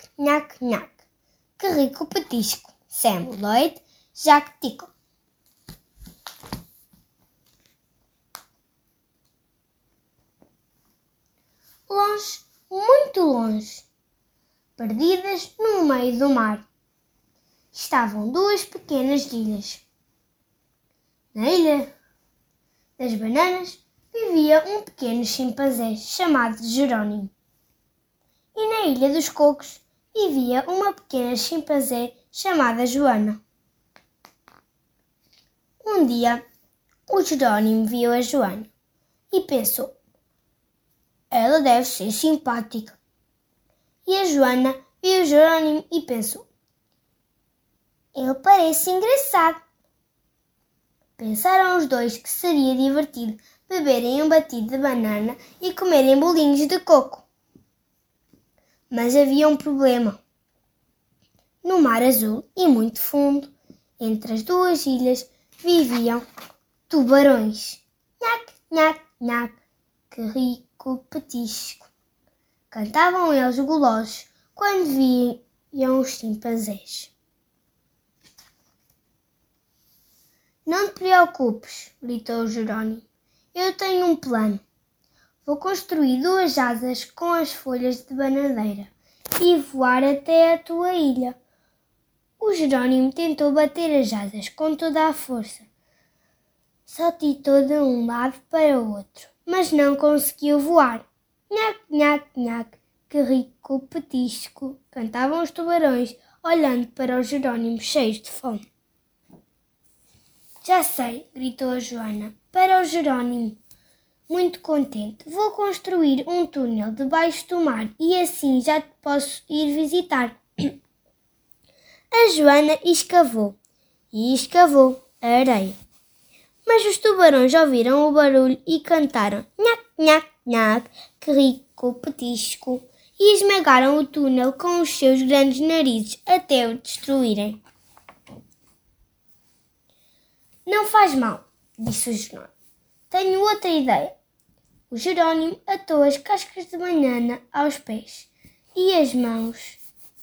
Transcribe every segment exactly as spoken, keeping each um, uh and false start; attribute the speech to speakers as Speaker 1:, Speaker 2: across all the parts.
Speaker 1: nhac, nhac. Que rico petisco. Sam Lloyd, Jack Tickle. Longe, muito longe, perdidas no meio do mar, estavam duas pequenas ilhas. Na ilha das bananas vivia um pequeno chimpanzé chamado Jerónimo. E na ilha dos cocos vivia uma pequena chimpanzé chamada Joana. Um dia, o Jerónimo viu a Joana e pensou: ela deve ser simpática. E a Joana viu o Jerónimo e pensou: ele parece engraçado. Pensaram os dois que seria divertido beberem um batido de banana e comerem bolinhos de coco. Mas havia um problema. No mar azul e muito fundo, entre as duas ilhas, viviam tubarões. Nhac, nhac, nhac, que rico petisco. Cantavam eles golosos quando viam os chimpanzés. Não te preocupes, gritou o Jerónimo. Eu tenho um plano. Vou construir duas asas com as folhas de bananeira e voar até a tua ilha. O Jerónimo tentou bater as asas com toda a força. Saltitou de um lado para o outro, mas não conseguiu voar. Nhac, nhac, nhac, que rico petisco, cantavam os tubarões, olhando para o Jerónimo cheios de fome. Já sei, gritou a Joana, para o Jerónimo. Muito contente, vou construir um túnel debaixo do mar e assim já te posso ir visitar. A Joana escavou e escavou a areia. Mas os tubarões ouviram o barulho e cantaram nhac, nhac, nhac, que rico petisco, e esmagaram o túnel com os seus grandes narizes até o destruírem. Não faz mal, disse o Jerónimo. Tenho outra ideia. O Jerónimo atou as cascas de banana aos pés e as mãos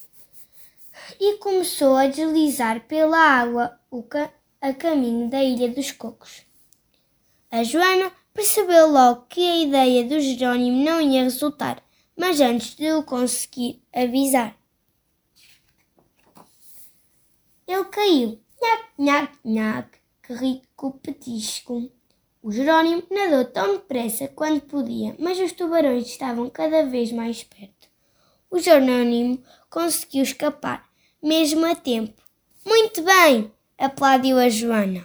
Speaker 1: e começou a deslizar pela água o ca- a caminho da Ilha dos Cocos. A Joana percebeu logo que a ideia do Jerónimo não ia resultar, mas antes de o conseguir avisar, ele caiu. Nhac, nhac, nhac, que rico petisco. O Jerónimo nadou tão depressa quanto podia, mas os tubarões estavam cada vez mais perto. O Jerónimo conseguiu escapar, mesmo a tempo. Muito bem, aplaudiu a Joana.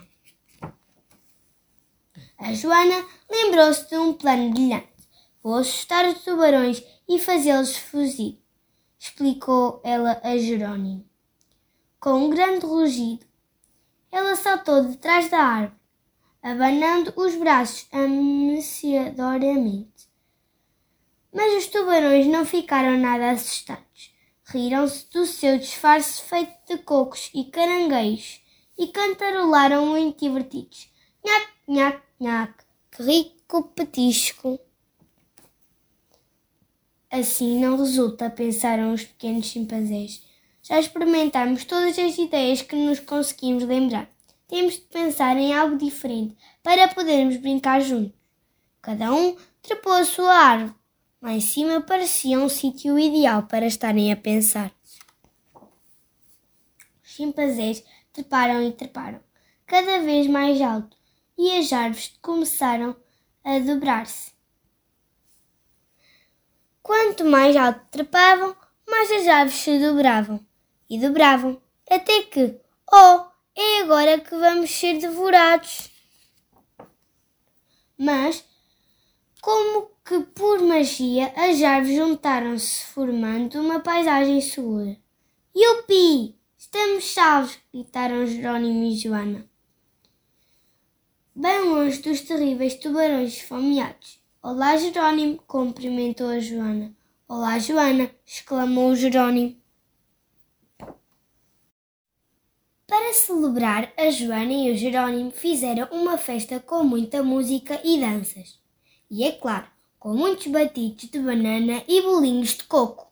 Speaker 1: A Joana lembrou-se de um plano brilhante. Vou assustar os tubarões e fazê-los fugir, explicou ela a Jerónimo. Com um grande rugido, ela saltou de trás da árvore, abanando os braços ameaçadoramente. Mas os tubarões não ficaram nada assustados. Riram-se do seu disfarce feito de cocos e caranguejos e cantarolaram muito divertidos. Nhac, nhac, nhac, que rico petisco. Assim não resulta, pensaram os pequenos chimpanzés. Já experimentámos todas as ideias que nos conseguimos lembrar. Temos de pensar em algo diferente para podermos brincar juntos. Cada um trepou a sua árvore. Lá em cima parecia um sítio ideal para estarem a pensar. Os chimpanzés treparam e treparam, cada vez mais alto, e as árvores começaram a dobrar-se. Quanto mais alto trepavam, mais as árvores se dobravam e dobravam, até que, oh, é agora que vamos ser devorados. Mas, como que por magia, as árvores juntaram-se, formando uma paisagem segura. Yupi! Estamos salvos! Gritaram Jerónimo e Joana, bem longe dos terríveis tubarões esfomeados. Olá, Jerónimo! Cumprimentou a Joana. Olá, Joana! Exclamou o Jerónimo. Para celebrar, a Joana e o Jerónimo fizeram uma festa com muita música e danças. E, é claro, com muitos batidos de banana e bolinhos de coco.